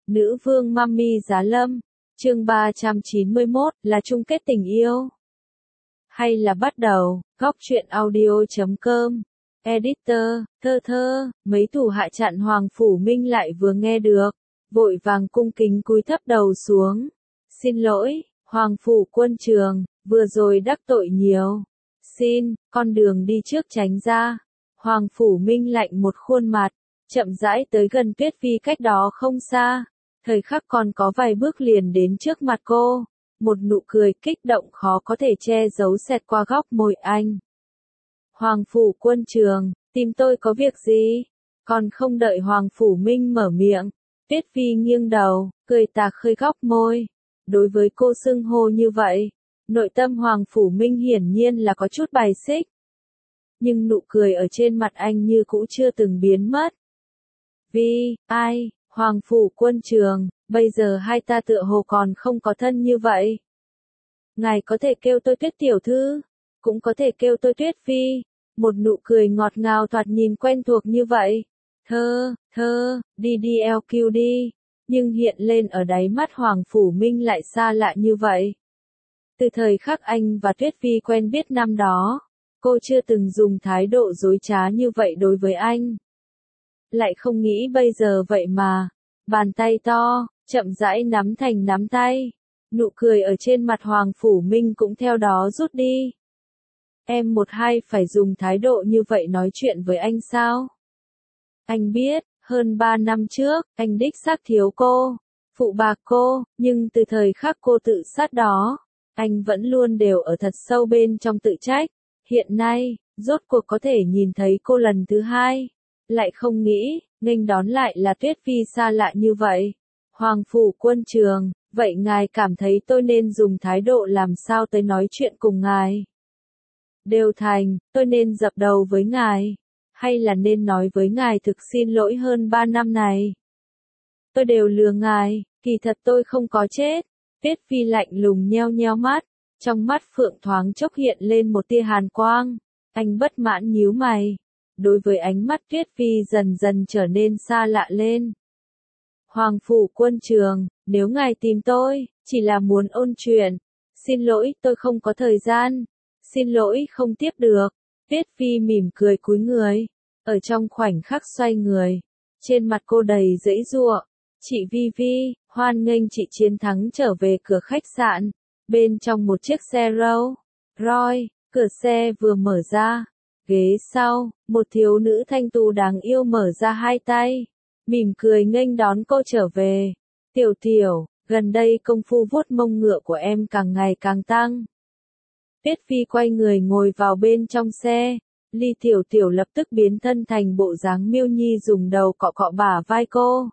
Nữ vương Mami Giá Lâm, chương 391, là chung kết tình yêu. Hay là bắt đầu, góc truyện audio.com. Editor, thơ, mấy thủ hạ chặn Hoàng Phủ Minh lại vừa nghe được, vội vàng cung kính cúi thấp đầu xuống. Xin lỗi, Hoàng Phủ Quân Trường, vừa rồi đắc tội nhiều. Xin, con đường đi trước tránh ra. Hoàng Phủ Minh lạnh một khuôn mặt, chậm rãi tới gần Tuyết Phi cách đó không xa. Thời khắc còn có vài bước liền đến trước mặt cô. Một nụ cười kích động khó có thể che giấu xẹt qua góc môi anh. Hoàng Phủ Quân Trường, tìm tôi có việc gì? Còn không đợi Hoàng Phủ Minh mở miệng, Tuyết Phi nghiêng đầu, cười tà khơi góc môi. Đối với cô xưng hô như vậy, nội tâm Hoàng Phủ Minh hiển nhiên là có chút bài xích. Nhưng nụ cười ở trên mặt anh như cũ chưa từng biến mất. Vì, ai, Hoàng Phủ Quân Trường, bây giờ hai ta tựa hồ còn không có thân như vậy. Ngài có thể kêu tôi Tuyết tiểu thư, cũng có thể kêu tôi Tuyết Phi. Một nụ cười ngọt ngào thoạt nhìn quen thuộc như vậy. Thơ, DDLQ đi. Nhưng hiện lên ở đáy mắt Hoàng Phủ Minh lại xa lạ như vậy. Từ thời khắc anh và Tuyết Phi quen biết năm đó, cô chưa từng dùng thái độ dối trá như vậy đối với anh. Lại không nghĩ bây giờ vậy mà, bàn tay to, chậm rãi nắm thành nắm tay. Nụ cười ở trên mặt Hoàng Phủ Minh cũng theo đó rút đi. Em một hai phải dùng thái độ như vậy nói chuyện với anh sao? Anh biết, hơn 3 năm trước, anh đích xác thiếu cô, phụ bạc cô, nhưng từ thời khắc cô tự sát đó, anh vẫn luôn đều ở thật sâu bên trong tự trách. Hiện nay, rốt cuộc có thể nhìn thấy cô lần thứ hai, lại không nghĩ, nghênh đón lại là Tuyết Phi xa lạ như vậy. Hoàng Phủ Quân Trường, vậy ngài cảm thấy tôi nên dùng thái độ làm sao tới nói chuyện cùng ngài? Đều thành, tôi nên dập đầu với ngài, hay là nên nói với ngài thực xin lỗi hơn 3 năm này? Tôi đều lừa ngài, kỳ thật tôi không có chết. Tuyết Phi lạnh lùng nheo nheo mắt, trong mắt Phượng thoáng chốc hiện lên một tia hàn quang. Anh bất mãn nhíu mày, đối với ánh mắt Tuyết Phi dần dần trở nên xa lạ lên. Hoàng Phủ Quân Trường, nếu ngài tìm tôi, chỉ là muốn ôn chuyện. Xin lỗi, tôi không có thời gian. Xin lỗi không tiếp được. Tuyết Phi mỉm cười cúi người, ở trong khoảnh khắc xoay người, trên mặt cô đầy giãy giụa. Chị Vi Vi, hoan nghênh chị chiến thắng trở về cửa khách sạn. Bên trong một chiếc xe Rolls Royce, cửa xe vừa mở ra, ghế sau, một thiếu nữ thanh tú đáng yêu mở ra hai tay, mỉm cười nghênh đón cô trở về. Tiểu Tiểu, gần đây công phu vuốt mông ngựa của em càng ngày càng tăng. Tuyết Phi quay người ngồi vào bên trong xe, Ly Tiểu Tiểu lập tức biến thân thành bộ dáng Miêu Nhi dùng đầu cọ cọ bả vai cô.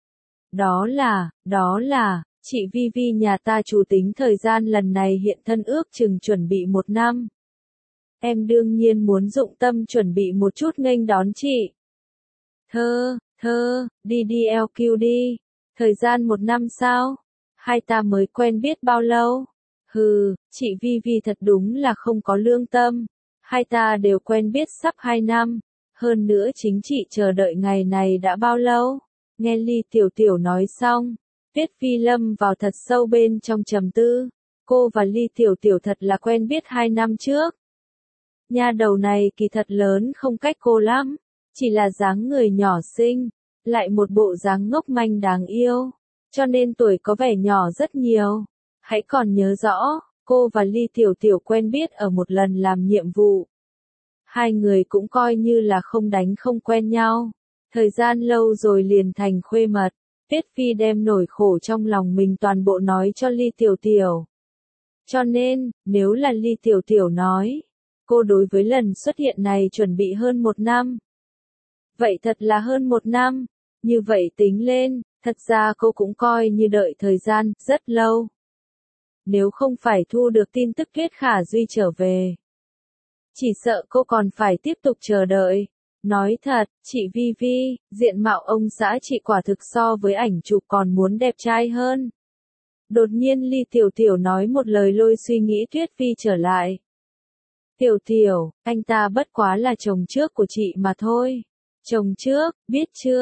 Đó là, chị Vi Vi nhà ta chủ tính thời gian lần này hiện thân ước chừng chuẩn bị 1 năm. Em đương nhiên muốn dụng tâm chuẩn bị một chút nghênh đón chị. Thơ, DDLQ đi. Thời gian 1 năm sao? Hai ta mới quen biết bao lâu? Hừ, chị Vi Vi thật đúng là không có lương tâm. Hai ta đều quen biết sắp 2 năm. Hơn nữa chính chị chờ đợi ngày này đã bao lâu? Nghe Ly Tiểu Tiểu nói xong, Tuyết Phi lâm vào thật sâu bên trong trầm tư. Cô và Ly Tiểu Tiểu thật là quen biết 2 năm trước. Nha đầu này kỳ thật lớn không cách cô lắm, chỉ là dáng người nhỏ xinh, lại một bộ dáng ngốc manh đáng yêu, cho nên tuổi có vẻ nhỏ rất nhiều. Hãy còn nhớ rõ, cô và Ly Tiểu Tiểu quen biết ở một lần làm nhiệm vụ. Hai người cũng coi như là không đánh không quen nhau. Thời gian lâu rồi liền thành khuê mật. Tuyết Phi đem nỗi khổ trong lòng mình toàn bộ nói cho Ly Tiểu Tiểu. Cho nên, nếu là Ly Tiểu Tiểu nói, cô đối với lần xuất hiện này chuẩn bị hơn 1 năm. Vậy thật là hơn 1 năm. Như vậy tính lên, thật ra cô cũng coi như đợi thời gian rất lâu. Nếu không phải thu được tin tức Tuyết Khả Duy trở về, chỉ sợ cô còn phải tiếp tục chờ đợi. Nói thật, chị Vi Vi, diện mạo ông xã chị quả thực so với ảnh chụp còn muốn đẹp trai hơn. Đột nhiên Ly Tiểu Tiểu nói một lời lôi suy nghĩ Tuyết Phi trở lại. Tiểu Tiểu, anh ta bất quá là chồng trước của chị mà thôi. Chồng trước, biết chưa,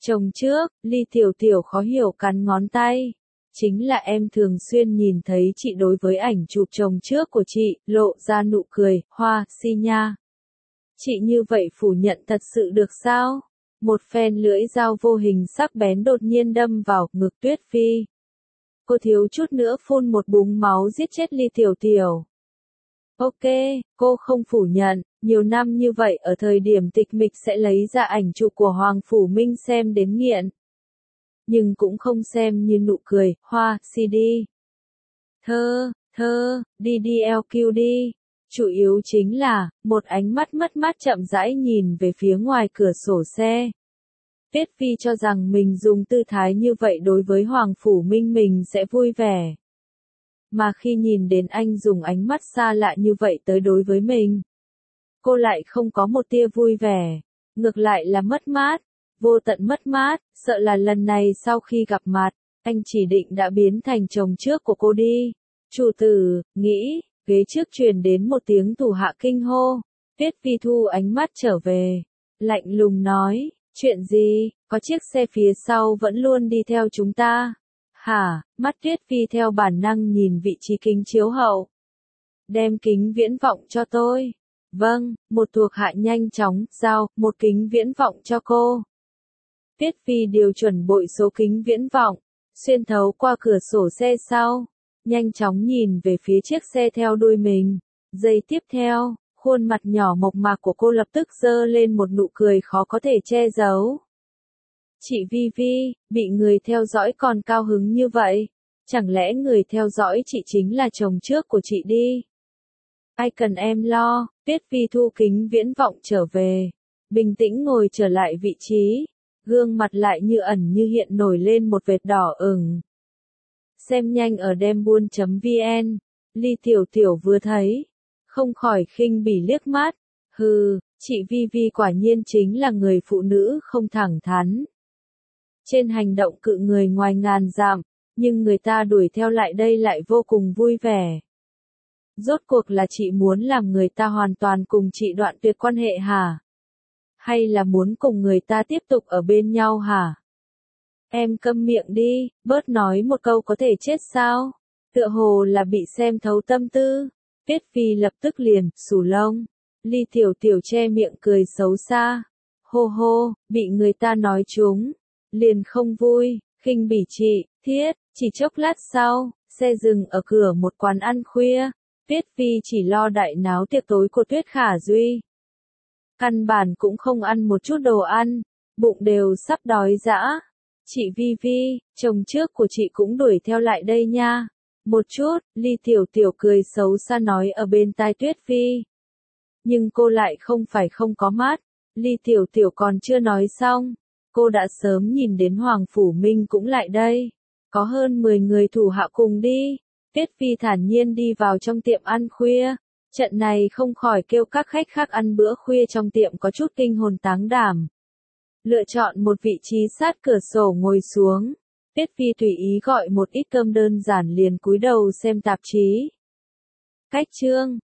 Chồng trước, Ly Tiểu Tiểu khó hiểu cắn ngón tay. Chính là em thường xuyên nhìn thấy chị đối với ảnh chụp chồng trước của chị, lộ ra nụ cười, hoa, si nha. Chị như vậy phủ nhận thật sự được sao? Một phen lưỡi dao vô hình sắc bén đột nhiên đâm vào ngực Tuyết Phi. Cô thiếu chút nữa phun một búng máu giết chết Ly Tiểu Tiểu. Ok, cô không phủ nhận, nhiều năm như vậy ở thời điểm tịch mịch sẽ lấy ra ảnh chụp của Hoàng Phủ Minh xem đến nghiện. Nhưng cũng không xem như nụ cười, hoa, CD. Đi LQ đi. Chủ yếu chính là, một ánh mắt mất mát chậm rãi nhìn về phía ngoài cửa sổ xe. Tuyết Phi cho rằng mình dùng tư thái như vậy đối với Hoàng Phủ Minh mình sẽ vui vẻ. Mà khi nhìn đến anh dùng ánh mắt xa lạ như vậy tới đối với mình, cô lại không có một tia vui vẻ, ngược lại là mất mát, vô tận mất mát, sợ là lần này sau khi gặp mặt, anh chỉ định đã biến thành chồng trước của cô đi. Chủ tử, nghĩ, ghế trước truyền đến một tiếng thủ hạ kinh hô, Tuyết Phi thu ánh mắt trở về, lạnh lùng nói, chuyện gì, có chiếc xe phía sau vẫn luôn đi theo chúng ta. Hả, mắt Tuyết Phi theo bản năng nhìn vị trí kính chiếu hậu. Đem kính viễn vọng cho tôi. Vâng, một thuộc hạ nhanh chóng, giao, một kính viễn vọng cho cô. Tuyết Phi điều chuẩn bội số kính viễn vọng, xuyên thấu qua cửa sổ xe sau, nhanh chóng nhìn về phía chiếc xe theo đuôi mình. Giây tiếp theo, khuôn mặt nhỏ mộc mạc của cô lập tức giơ lên một nụ cười khó có thể che giấu. Chị Vi Vi, bị người theo dõi còn cao hứng như vậy, chẳng lẽ người theo dõi chị chính là chồng trước của chị đi? Ai cần em lo, Tuyết Phi thu kính viễn vọng trở về, bình tĩnh ngồi trở lại vị trí, gương mặt lại như ẩn như hiện nổi lên một vệt đỏ ửng. Xem nhanh ở dembuôn.vn, Ly Tiểu Tiểu vừa thấy, không khỏi khinh bỉ liếc mắt, hừ, chị Vi Vi quả nhiên chính là người phụ nữ không thẳng thắn. Trên hành động cự người ngoài ngàn dặm, nhưng người ta đuổi theo lại đây lại vô cùng vui vẻ. Rốt cuộc là chị muốn làm người ta hoàn toàn cùng chị đoạn tuyệt quan hệ hả? Hay là muốn cùng người ta tiếp tục ở bên nhau hả? Em câm miệng đi, bớt nói một câu có thể chết sao? Tựa hồ là bị xem thấu tâm tư. Tuyết Phi lập tức liền, xù lông. Ly Tiểu Tiểu che miệng cười xấu xa. Hô hô, bị người ta nói trúng. Liền không vui, khinh bỉ chị, thiết, chỉ chốc lát sau, xe dừng ở cửa một quán ăn khuya. Tuyết Phi chỉ lo đại náo tiệc tối của Tuyết Khả Duy. Căn bản cũng không ăn một chút đồ ăn, bụng đều sắp đói dã. Chị Vi Vi, chồng trước của chị cũng đuổi theo lại đây nha. Một chút, Ly Tiểu Tiểu cười xấu xa nói ở bên tai Tuyết Phi. Nhưng cô lại không phải không có mắt, Ly Tiểu Tiểu còn chưa nói xong. Cô đã sớm nhìn đến Hoàng Phủ Minh cũng lại đây. Có hơn 10 người thủ hạ cùng đi. Tuyết Phi thản nhiên đi vào trong tiệm ăn khuya. Trận này không khỏi kêu các khách khác ăn bữa khuya trong tiệm có chút kinh hồn táng đảm. Lựa chọn một vị trí sát cửa sổ ngồi xuống. Tuyết Phi tùy ý gọi một ít cơm đơn giản liền cúi đầu xem tạp chí. Cách chương